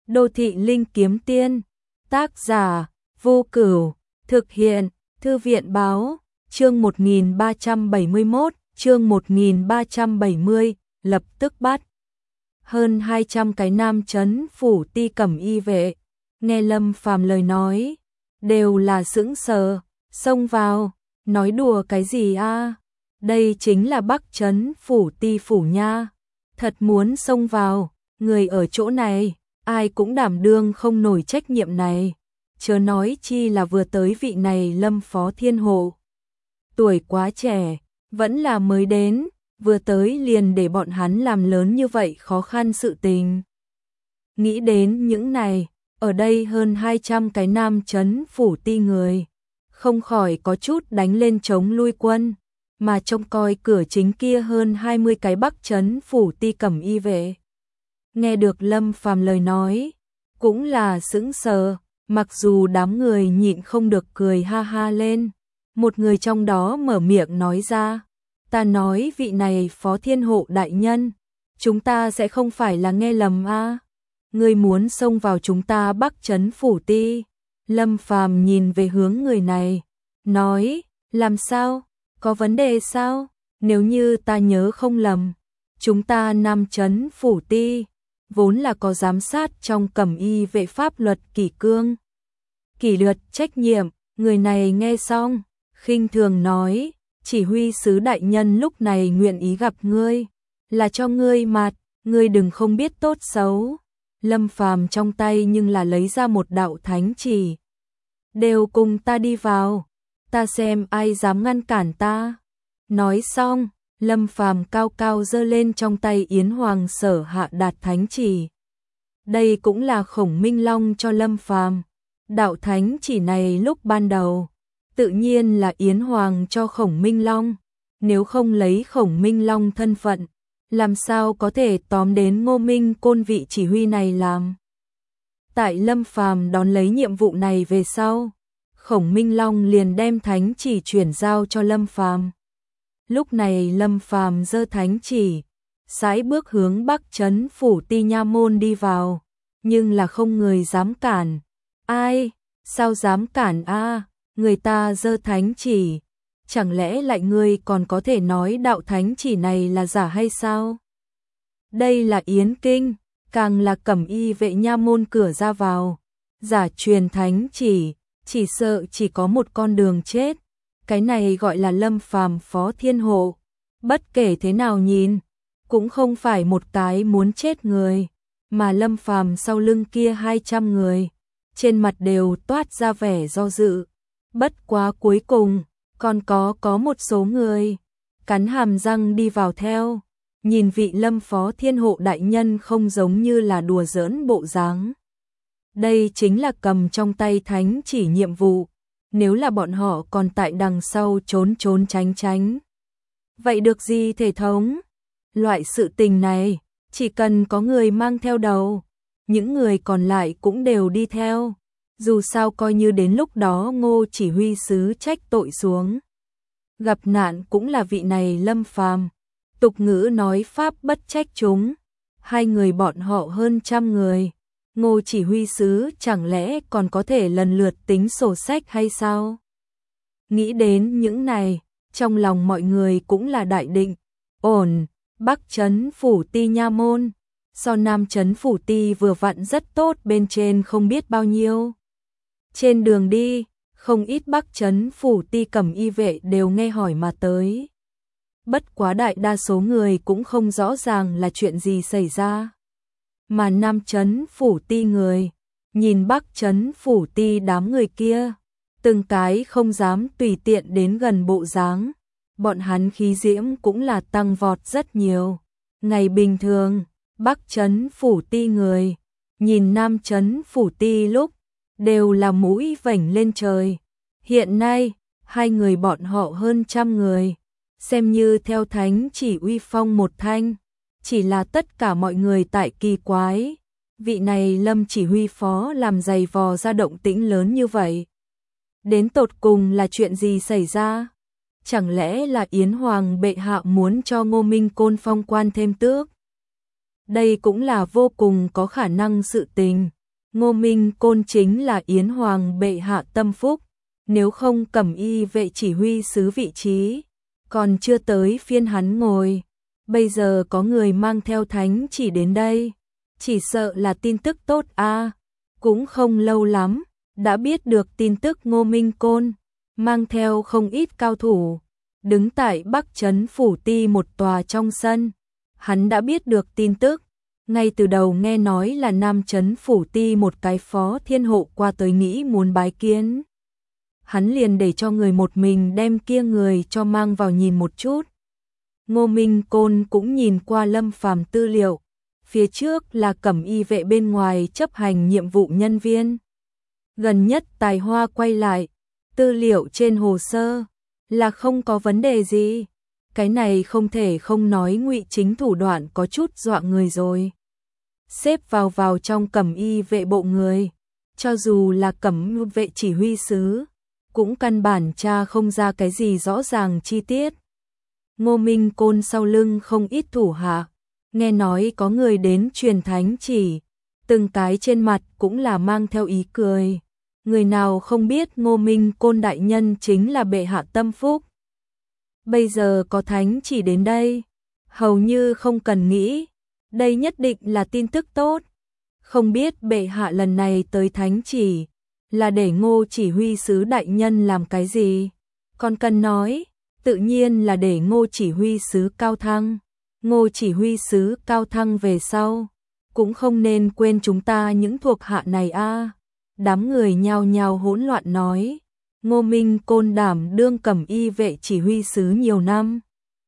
Đô thị linh kiếm tiên, tác giả, Vô Cửu, thực hiện, Thư viện báo, chương 1371, chương 1370, lập tức bắt. Hơn 200 cái nam chấn phủ ti cẩm y vệ, nghe Lâm Phàm lời nói, đều là sững sờ, xông vào, nói đùa cái gì a? Đây chính là Bắc Trấn phủ ti phủ nha, thật muốn xông vào, người ở chỗ này, ai cũng đảm đương không nổi trách nhiệm này, chớ nói chi là vừa tới vị này Lâm Phó Thiên Hộ. Tuổi quá trẻ, vẫn là mới đến, vừa tới liền để bọn hắn làm lớn như vậy khó khăn sự tình. Nghĩ đến những này, ở đây hơn 200 cái nam chấn phủ ti người, không khỏi có chút đánh lên chống lui quân, mà trông coi cửa chính kia hơn 20 cái Bắc Trấn phủ ti cẩm y vệ. Nghe được Lâm Phàm lời nói, cũng là sững sờ, mặc dù đám người nhịn không được cười ha ha lên. Một người trong đó mở miệng nói ra, ta nói vị này Phó Thiên Hộ đại nhân, chúng ta sẽ không phải là nghe lầm a? Ngươi muốn xông vào chúng ta Bắc Trấn phủ ti? Lâm Phàm nhìn về hướng người này, nói, làm sao? Có vấn đề sao? Nếu như ta nhớ không lầm, chúng ta Nam Trấn phủ ti vốn là có giám sát trong cẩm y vệ pháp luật kỷ cương, kỷ luật trách nhiệm. Người này nghe xong, khinh thường nói, chỉ huy sứ đại nhân lúc này nguyện ý gặp ngươi, là cho ngươi mặt, ngươi đừng không biết tốt xấu. Lâm Phàm trong tay nhưng là lấy ra một đạo thánh chỉ, đều cùng ta đi vào, ta xem ai dám ngăn cản ta. Nói xong, Lâm Phàm cao cao giơ lên trong tay Yến Hoàng sở hạ đạt thánh chỉ. Đây cũng là Khổng Minh Long cho Lâm Phàm. Đạo thánh chỉ này lúc ban đầu, tự nhiên là Yến Hoàng cho Khổng Minh Long, nếu không lấy Khổng Minh Long thân phận, làm sao có thể tóm đến Ngô Minh Côn vị chỉ huy này làm. Tại Lâm Phàm đón lấy nhiệm vụ này về sau, Khổng Minh Long liền đem thánh chỉ chuyển giao cho Lâm Phàm. Lúc này Lâm Phàm giơ thánh chỉ, sải bước hướng Bắc Trấn phủ ti nha môn đi vào, nhưng là không người dám cản. Ai, sao dám cản a? Người ta giơ thánh chỉ, chẳng lẽ lại ngươi còn có thể nói đạo thánh chỉ này là giả hay sao? Đây là Yến Kinh, càng là cẩm y vệ nha môn cửa ra vào, giả truyền thánh chỉ sợ chỉ có một con đường chết. Cái này gọi là Lâm Phàm Phó Thiên Hộ, bất kể thế nào nhìn, cũng không phải một cái muốn chết người, mà Lâm Phàm sau lưng kia 200 người, trên mặt đều toát ra vẻ do dự. Bất quá cuối cùng, còn có một số người cắn hàm răng đi vào theo, nhìn vị Lâm Phó Thiên Hộ đại nhân không giống như là đùa giỡn bộ dáng. Đây chính là cầm trong tay thánh chỉ nhiệm vụ, nếu là bọn họ còn tại đằng sau trốn tránh. Vậy được gì thể thống? Loại sự tình này, chỉ cần có người mang theo đầu, những người còn lại cũng đều đi theo. Dù sao coi như đến lúc đó Ngô chỉ huy sứ trách tội xuống, gặp nạn cũng là vị này Lâm Phàm. Tục ngữ nói pháp bất trách chúng, hai người bọn họ hơn trăm người, Ngô chỉ huy sứ chẳng lẽ còn có thể lần lượt tính sổ sách hay sao? Nghĩ đến những này, trong lòng mọi người cũng là đại định, ổn, Bắc Trấn phủ ti nha môn, so Nam Trấn phủ ti vừa vặn rất tốt bên trên không biết bao nhiêu. Trên đường đi, không ít Bắc Trấn phủ ti cẩm y vệ đều nghe hỏi mà tới. Bất quá đại đa số người cũng không rõ ràng là chuyện gì xảy ra. Mà Nam Trấn phủ ti người, nhìn Bắc Trấn phủ ti đám người kia, từng cái không dám tùy tiện đến gần bộ dáng, bọn hắn khí diễm cũng là tăng vọt rất nhiều. Ngày bình thường, Bắc Trấn phủ ti người, nhìn Nam Trấn phủ ti lúc, đều là mũi vểnh lên trời. Hiện nay, hai người bọn họ hơn trăm người, xem như theo thánh chỉ uy phong một thanh. Chỉ là tất cả mọi người tại kỳ quái, vị này Lâm chỉ huy phó làm dày vò ra động tĩnh lớn như vậy. Đến tột cùng là chuyện gì xảy ra? Chẳng lẽ là Yến Hoàng bệ hạ muốn cho Ngô Minh Côn phong quan thêm tước? Đây cũng là vô cùng có khả năng sự tình. Ngô Minh Côn chính là Yến Hoàng bệ hạ tâm phúc, nếu không Cẩm Y vệ chỉ huy sứ vị trí, còn chưa tới phiên hắn ngồi. Bây giờ có người mang theo thánh chỉ đến đây, chỉ sợ là tin tức tốt a. Cũng không lâu lắm, đã biết được tin tức Ngô Minh Côn mang theo không ít cao thủ, đứng tại Bắc Trấn Phủ Ti một tòa trong sân. Hắn đã biết được tin tức, ngay từ đầu nghe nói là Nam Trấn Phủ Ti một cái phó thiên hộ qua tới nghĩ muốn bái kiến. Hắn liền để cho người một mình đem kia người cho mang vào nhìn một chút. Ngô Minh Côn cũng nhìn qua Lâm Phàm tư liệu, phía trước là Cẩm Y vệ bên ngoài chấp hành nhiệm vụ nhân viên. Gần nhất Tài Hoa quay lại, tư liệu trên hồ sơ là không có vấn đề gì. Cái này không thể không nói Ngụy Chính thủ đoạn có chút dọa người rồi. Xếp vào trong Cẩm Y vệ bộ người, cho dù là Cẩm vệ chỉ huy sứ, cũng căn bản tra không ra cái gì rõ ràng chi tiết. Ngô Minh Côn sau lưng không ít thủ hạ, nghe nói có người đến truyền thánh chỉ, từng cái trên mặt cũng là mang theo ý cười. Người nào không biết Ngô Minh Côn đại nhân chính là bệ hạ tâm phúc. Bây giờ có thánh chỉ đến đây, hầu như không cần nghĩ, đây nhất định là tin tức tốt. Không biết bệ hạ lần này tới thánh chỉ là để Ngô chỉ huy sứ đại nhân làm cái gì? Còn cần nói, tự nhiên là để Ngô chỉ huy sứ cao thăng. Ngô chỉ huy sứ cao thăng về sau, cũng không nên quên chúng ta những thuộc hạ này a. Đám người nhao nhao hỗn loạn nói. Ngô Minh Côn đảm đương Cẩm Y vệ chỉ huy sứ nhiều năm.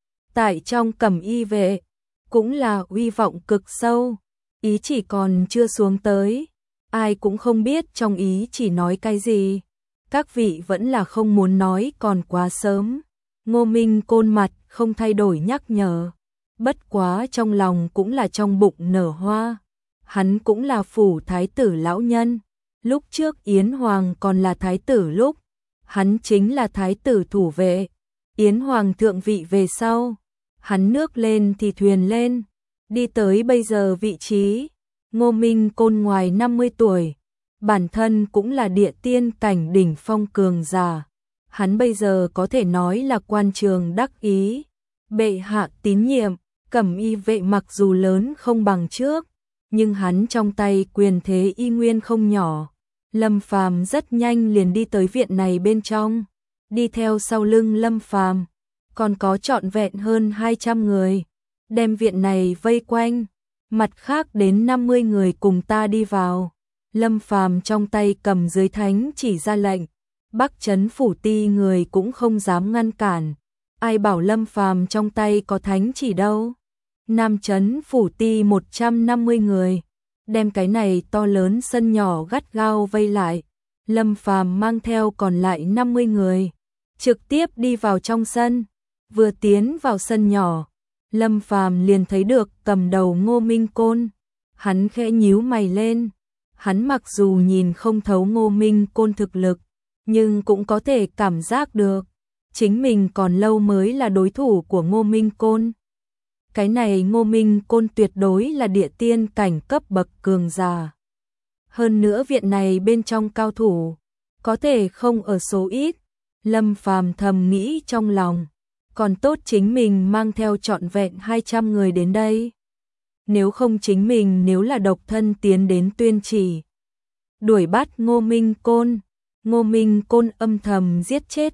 Tại trong Cẩm Y vệ, cũng là uy vọng cực sâu, ý chỉ còn chưa xuống tới. Ai cũng không biết trong ý chỉ nói cái gì. Các vị vẫn là không muốn nói còn quá sớm. Ngô Minh Côn mặt không thay đổi nhắc nhở. Bất quá trong lòng cũng là trong bụng nở hoa. Hắn cũng là phủ thái tử lão nhân. Lúc trước Yến Hoàng còn là thái tử lúc, hắn chính là thái tử thủ vệ. Yến Hoàng thượng vị về sau, hắn nước lên thì thuyền lên, đi tới bây giờ vị trí. Ngô Minh Côn ngoài 50 tuổi, bản thân cũng là địa tiên cảnh đỉnh phong cường giả. Hắn bây giờ có thể nói là quan trường đắc ý, bệ hạ tín nhiệm. Cẩm Y vệ mặc dù lớn không bằng trước, nhưng hắn trong tay quyền thế y nguyên không nhỏ. Lâm Phàm rất nhanh liền đi tới viện này bên trong, đi theo sau lưng Lâm Phàm còn có trọn vẹn hơn 200 người, đem viện này vây quanh, mặt khác đến 50 người cùng ta đi vào. Lâm Phàm trong tay cầm dưới thánh chỉ ra lệnh, Bắc Trấn Phủ Ti người cũng không dám ngăn cản. Ai bảo Lâm Phàm trong tay có thánh chỉ đâu. Nam Trấn Phủ Ti 150 người, đem cái này to lớn sân nhỏ gắt gao vây lại. Lâm Phàm mang theo còn lại 50 người, trực tiếp đi vào trong sân. Vừa tiến vào sân nhỏ, Lâm Phàm liền thấy được cầm đầu Ngô Minh Côn. Hắn khẽ nhíu mày lên. Hắn mặc dù nhìn không thấu Ngô Minh Côn thực lực, nhưng cũng có thể cảm giác được chính mình còn lâu mới là đối thủ của Ngô Minh Côn. Cái này Ngô Minh Côn tuyệt đối là địa tiên cảnh cấp bậc cường giả. Hơn nữa viện này bên trong cao thủ, có thể không ở số ít. Lâm Phàm thầm nghĩ trong lòng, còn tốt chính mình mang theo trọn vẹn 200 người đến đây. Nếu không chính mình nếu là độc thân tiến đến tuyên chỉ, đuổi bắt Ngô Minh Côn, Ngô Minh Côn âm thầm giết chết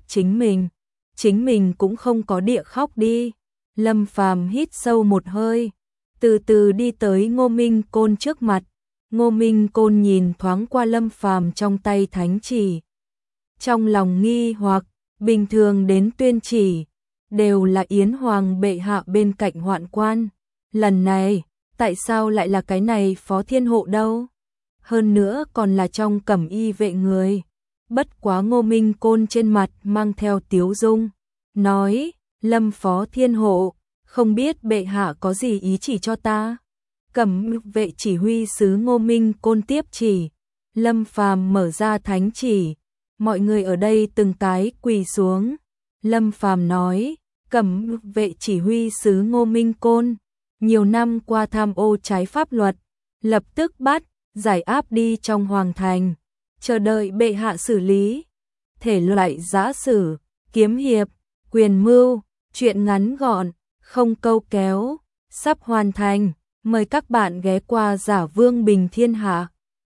chính mình cũng không có địa khóc đi. Lâm Phàm hít sâu một hơi, từ từ đi tới Ngô Minh Côn trước mặt. Ngô Minh Côn nhìn thoáng qua Lâm Phàm trong tay thánh chỉ, trong lòng nghi hoặc. Bình thường đến tuyên chỉ đều là Yến Hoàng bệ hạ bên cạnh hoạn quan, lần này tại sao lại là cái này phó thiên hộ đâu? Hơn nữa còn là trong Cẩm Y vệ người. Bất quá Ngô Minh Côn trên mặt mang theo tiếu dung, nói: Lâm phó thiên hộ, không biết bệ hạ có gì ý chỉ cho ta? Cẩm vệ chỉ huy sứ Ngô Minh Côn tiếp chỉ. Lâm Phàm mở ra thánh chỉ, mọi người ở đây từng cái quỳ xuống. Lâm Phàm nói: Cẩm vệ chỉ huy sứ Ngô Minh Côn, nhiều năm qua tham ô trái pháp luật, lập tức bắt giải áp đi trong hoàng thành, chờ đợi bệ hạ xử lý. Thể loại giã sử, kiếm hiệp, quyền mưu, truyện ngắn gọn, không câu kéo, sắp hoàn thành. Mời các bạn ghé qua Giả Vương Bình Thiên Hạ.